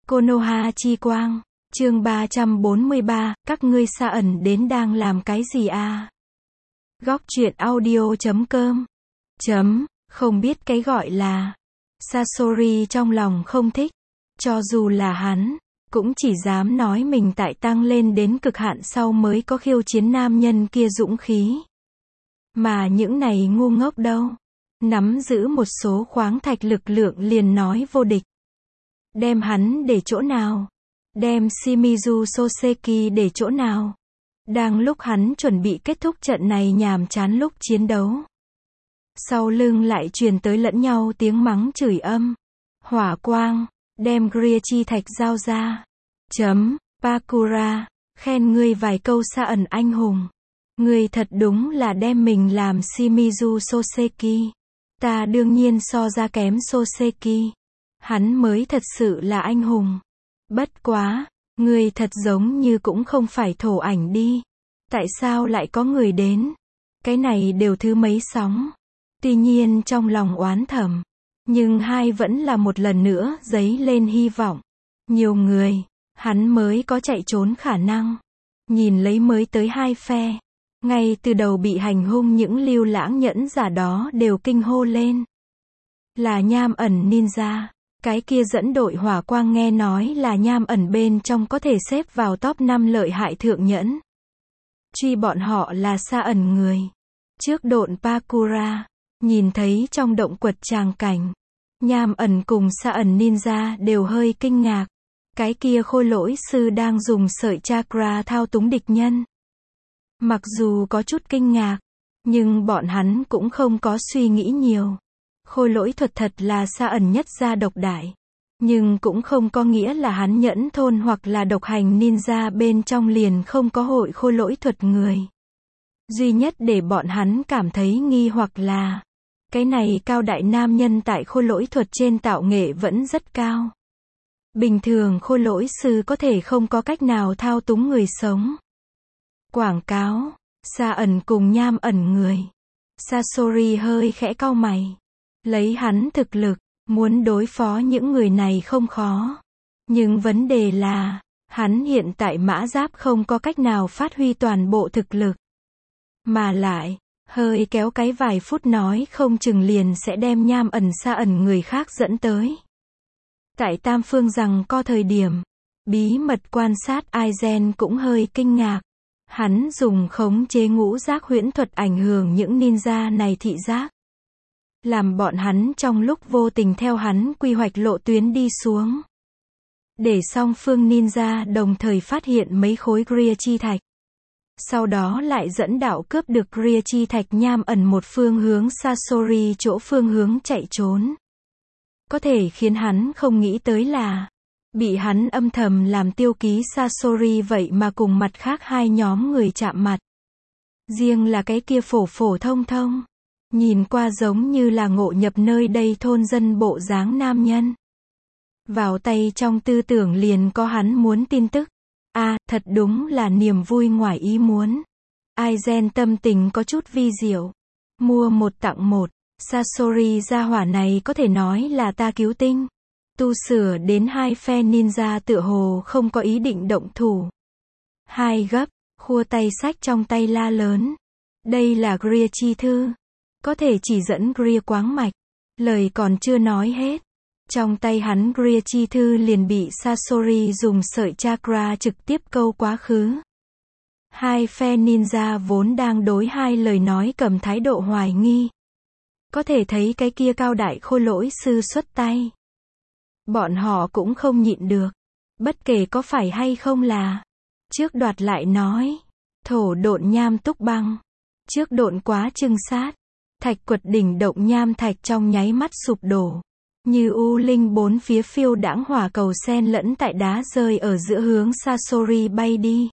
Konoha chi quang. Chương 343, các ngươi xa ẩn đến đang làm cái gì à? Góc truyện audio.com. Không biết cái gọi là Sasori trong lòng không thích. Cho dù là hắn, cũng chỉ dám nói mình tại tăng lên đến cực hạn sau mới có khiêu chiến nam nhân kia dũng khí. Mà những này ngu ngốc đâu. Nắm giữ một số khoáng thạch lực lượng liền nói vô địch. Đem hắn để chỗ nào? Đem Shimizu Soseki để chỗ nào? Đang lúc hắn chuẩn bị kết thúc trận này nhàm chán lúc chiến đấu, sau lưng lại truyền tới lẫn nhau tiếng mắng chửi âm. Hỏa quang, đem Gear chi thạch giao ra. Pakura, khen ngươi vài câu xa ẩn anh hùng. Ngươi thật đúng là đem mình làm Shimizu Soseki. Ta đương nhiên so ra kém Soseki. Hắn mới thật sự là anh hùng. Bất quá, ngươi thật giống như cũng không phải thổ ảnh đi. Tại sao lại có người đến? Cái này đều thứ mấy sóng. Tuy nhiên trong lòng oán thầm, nhưng hai vẫn là một lần nữa dấy lên hy vọng. Nhiều người, hắn mới có chạy trốn khả năng. Nhìn lấy mới tới hai phe, ngay từ đầu bị hành hung những lưu lãng nhẫn giả đó đều kinh hô lên. Là nham ẩn ninja. Cái kia dẫn đội hỏa quang nghe nói là nham ẩn bên trong có thể xếp vào top 5 lợi hại thượng nhẫn. Truy bọn họ là xa ẩn người. Trước độn Pakura, nhìn thấy trong động quật tràng cảnh, nham ẩn cùng xa ẩn ninja đều hơi kinh ngạc. Cái kia khôi lỗi sư đang dùng sợi chakra thao túng địch nhân. Mặc dù có chút kinh ngạc, nhưng bọn hắn cũng không có suy nghĩ nhiều. Khôi lỗi thuật thật là xa ẩn nhất gia độc đại. Nhưng cũng không có nghĩa là hắn nhẫn thôn hoặc là độc hành ninja bên trong liền không có hội khôi lỗi thuật người. Duy nhất để bọn hắn cảm thấy nghi hoặc là cái này cao đại nam nhân tại khôi lỗi thuật trên tạo nghệ vẫn rất cao. Bình thường khôi lỗi sư có thể không có cách nào thao túng người sống. Quảng cáo, xa ẩn cùng nham ẩn người. Sasori hơi khẽ cau mày. Lấy hắn thực lực, muốn đối phó những người này không khó. Nhưng vấn đề là, hắn hiện tại mã giáp không có cách nào phát huy toàn bộ thực lực. Mà lại, hơi kéo cái vài phút nói không chừng liền sẽ đem nham ẩn xa ẩn người khác dẫn tới. Tại tam phương rằng có thời điểm, bí mật quan sát Aizen cũng hơi kinh ngạc. Hắn dùng khống chế ngũ giác huyễn thuật ảnh hưởng những ninja này thị giác. Làm bọn hắn trong lúc vô tình theo hắn quy hoạch lộ tuyến đi xuống. Để song phương ninja đồng thời phát hiện mấy khối Gear chi thạch. Sau đó lại dẫn đạo cướp được Gear chi thạch nham ẩn một phương hướng Sasori chỗ phương hướng chạy trốn. Có thể khiến hắn không nghĩ tới là bị hắn âm thầm làm tiêu ký Sasori vậy mà cùng mặt khác hai nhóm người chạm mặt. Riêng là cái kia phổ phổ thông thông, nhìn qua giống như là ngộ nhập nơi đây thôn dân bộ dáng nam nhân. Vào tay trong tư tưởng liền có hắn muốn tin tức. Thật đúng là niềm vui ngoài ý muốn. Aizen tâm tình có chút vi diệu. Mua một tặng một, Sasori gia hỏa này có thể nói là ta cứu tinh. Tu sửa đến hai phe ninja tựa hồ không có ý định động thủ. Hai gấp, khua tay sách trong tay la lớn. Đây là Gear chi thư. Có thể chỉ dẫn Gear quáng mạch. Lời còn chưa nói hết. Trong tay hắn Gear chi thư liền bị Sasori dùng sợi chakra trực tiếp câu quá khứ. Hai phe ninja vốn đang đối hai lời nói cầm thái độ hoài nghi. Có thể thấy cái kia cao đại khôi lỗi sư xuất tay. Bọn họ cũng không nhịn được. Bất kể có phải hay không là. Trước đoạt lại nói. Thổ độn nham túc băng. Trước độn quá trưng sát. Thạch quật đỉnh động nham thạch trong nháy mắt sụp đổ. Như u linh bốn phía phiêu đãng hỏa cầu xen lẫn tại đá rơi ở giữa hướng Sasori bay đi.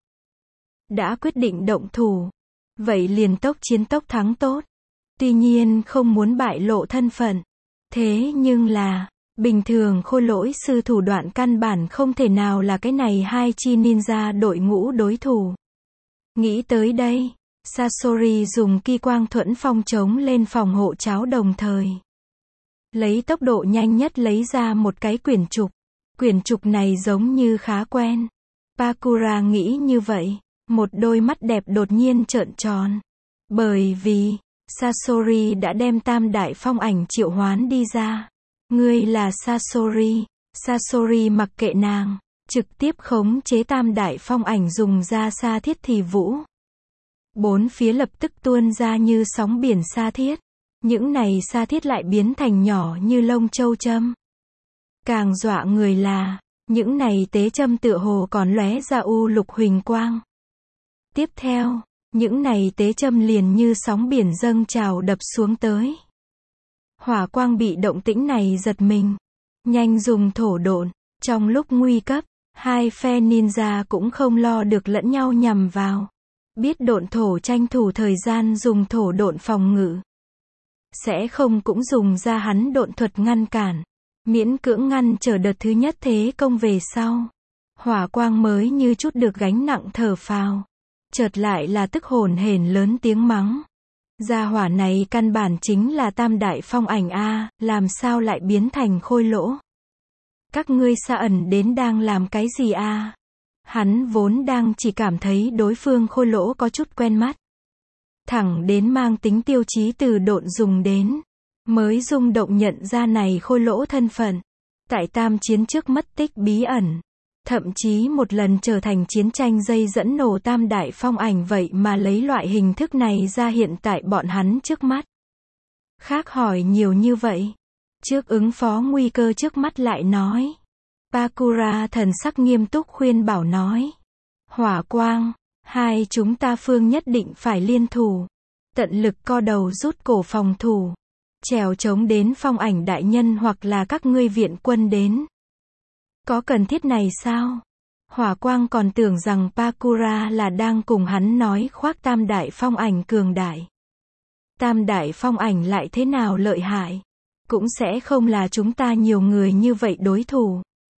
Đã quyết định động thủ. Vậy liền tốc chiến tốc thắng tốt. Tuy nhiên không muốn bại lộ thân phận. Thế nhưng là, bình thường khôi lỗi sư thủ đoạn căn bản không thể nào là cái này hai chi ninja đội ngũ đối thủ. Nghĩ tới đây, Sasori dùng ki quang thuẫn phong chống lên phòng hộ cháo đồng thời. Lấy tốc độ nhanh nhất lấy ra một cái quyển trục. Quyển trục này giống như khá quen. Pakura nghĩ như vậy. Một đôi mắt đẹp đột nhiên trợn tròn. Bởi vì, Sasori đã đem tam đại phong ảnh triệu hoán đi ra. Ngươi là Sasori. Sasori mặc kệ nàng. Trực tiếp khống chế tam đại phong ảnh dùng ra sa thiết thì vũ. Bốn phía lập tức tuôn ra như sóng biển sa thiết. Những này sa thiết lại biến thành nhỏ như lông châu châm. Càng dọa người là, những này tế châm tựa hồ còn lóe ra u lục huỳnh quang. Tiếp theo, những này tế châm liền như sóng biển dâng trào đập xuống tới. Hỏa quang bị động tĩnh này giật mình. Nhanh dùng thổ độn. Trong lúc nguy cấp, hai phe ninja cũng không lo được lẫn nhau nhằm vào. Biết độn thổ tranh thủ thời gian dùng thổ độn phòng ngự. Sẽ không cũng dùng ra hắn độn thuật ngăn cản. Miễn cưỡng ngăn trở đợt thứ nhất thế công về sau. Hỏa quang mới như chút được gánh nặng thở phào. Chợt lại là tức hổn hển lớn tiếng mắng. Gia hỏa này căn bản chính là tam đại phong ảnh a, làm sao lại biến thành khôi lỗ? Các ngươi xa ẩn đến đang làm cái gì a? Hắn vốn đang chỉ cảm thấy đối phương khôi lỗ có chút quen mắt. Thẳng đến mang tính tiêu chí từ độn dùng đến. Mới rung động nhận ra này khôi lỗ thân phận. Tại tam chiến trước mất tích bí ẩn. Thậm chí một lần trở thành chiến tranh dây dẫn nổ tam đại phong ảnh vậy mà lấy loại hình thức này ra hiện tại bọn hắn trước mắt. Khác hỏi nhiều như vậy. Trước ứng phó nguy cơ trước mắt lại nói. Pakura thần sắc nghiêm túc khuyên bảo nói. Hỏa quang, hai chúng ta phương nhất định phải liên thủ. Tận lực co đầu rút cổ phòng thủ. Trèo chống đến phong ảnh đại nhân hoặc là các ngươi viện quân đến. Có cần thiết này sao? Hỏa quang còn tưởng rằng Pakura là đang cùng hắn nói khoác tam đại phong ảnh cường đại. Tam đại phong ảnh lại thế nào lợi hại? Cũng sẽ không là chúng ta nhiều người như vậy đối thủ.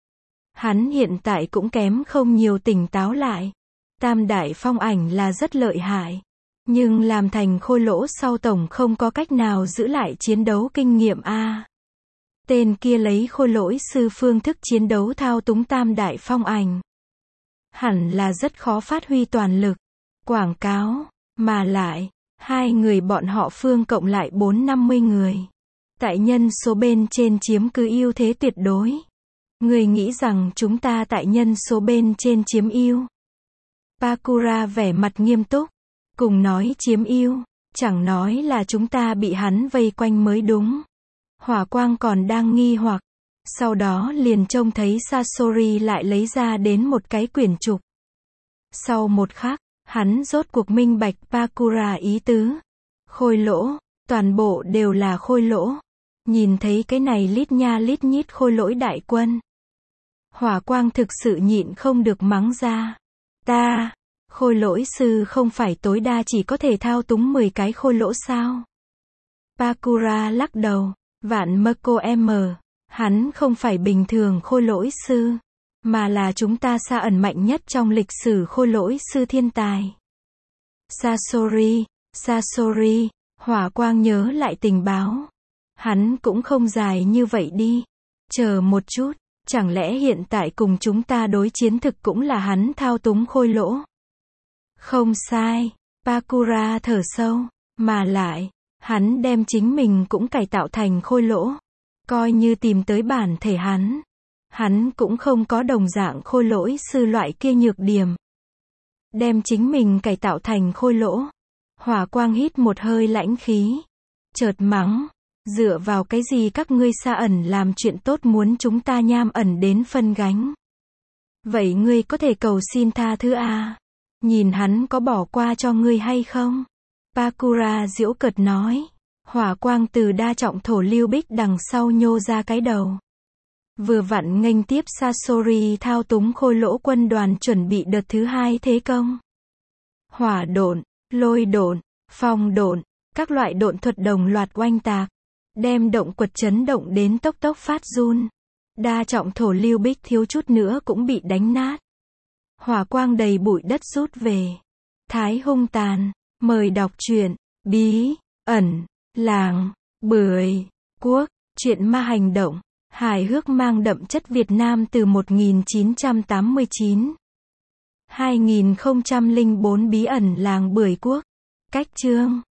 Hắn hiện tại cũng kém không nhiều tỉnh táo lại. Tam đại phong ảnh là rất lợi hại. Nhưng làm thành khôi lỗ sau tổng không có cách nào giữ lại chiến đấu kinh nghiệm a. Tên kia lấy khôi lỗi sư phương thức chiến đấu thao túng tam đại phong ảnh. Hẳn là rất khó phát huy toàn lực. Quảng cáo, mà lại, hai người bọn họ phương cộng lại 450 người. Tại nhân số bên trên chiếm cứ ưu thế tuyệt đối. Người nghĩ rằng chúng ta tại nhân số bên trên chiếm ưu. Pakura vẻ mặt nghiêm túc. Cùng nói chiếm ưu, chẳng nói là chúng ta bị hắn vây quanh mới đúng. Hỏa quang còn đang nghi hoặc. Sau đó liền trông thấy Sasori lại lấy ra đến một cái quyển trục. Sau một khắc, hắn rốt cuộc minh bạch Pakura ý tứ. Khôi lỗ, toàn bộ đều là khôi lỗ. Nhìn thấy cái này lít nha lít nhít khôi lỗi đại quân. Hỏa quang thực sự nhịn không được mắng ra. Khôi lỗi sư không phải tối đa chỉ có thể thao túng 10 cái khôi lỗ sao? Pakura lắc đầu. Vạn Mako M. Hắn không phải bình thường khôi lỗi sư. Mà là chúng ta xa ẩn mạnh nhất trong lịch sử khôi lỗi sư thiên tài. Sasori. Hỏa quang nhớ lại tình báo. Hắn cũng không dài như vậy đi. Chờ một chút. Chẳng lẽ hiện tại cùng chúng ta đối chiến thực cũng là hắn thao túng khôi lỗ? Không sai. Pakura thở sâu. Mà lại, hắn đem chính mình cũng cải tạo thành khôi lỗ. Coi như tìm tới bản thể hắn. Hắn cũng không có đồng dạng khôi lỗi sư loại kia nhược điểm. Đem chính mình cải tạo thành khôi lỗ. Hỏa quang hít một hơi lãnh khí. Chợt mắng. Dựa vào cái gì các ngươi xa ẩn làm chuyện tốt muốn chúng ta nham ẩn đến phân gánh? Vậy ngươi có thể cầu xin tha thứ à? Nhìn hắn có bỏ qua cho ngươi hay không? Pakura giễu cợt nói. Hỏa quang từ đa trọng thổ lưu bích đằng sau nhô ra cái đầu. Vừa vặn nghênh tiếp Sasori thao túng khôi lỗ quân đoàn chuẩn bị đợt thứ hai thế công. Hỏa độn, lôi độn, phong độn, các loại độn thuật đồng loạt oanh tạc. Đem động quật chấn động đến tốc tốc phát run. Đa trọng thổ lưu bích thiếu chút nữa cũng bị đánh nát. Hỏa quang đầy bụi đất rút về. Thái hung tàn. Mời đọc truyện. Bí ẩn làng Bưởi Quốc. Truyện ma hành động. Hài hước mang đậm chất Việt Nam từ 1989. 2004 Bí ẩn làng Bưởi Quốc. Cách chương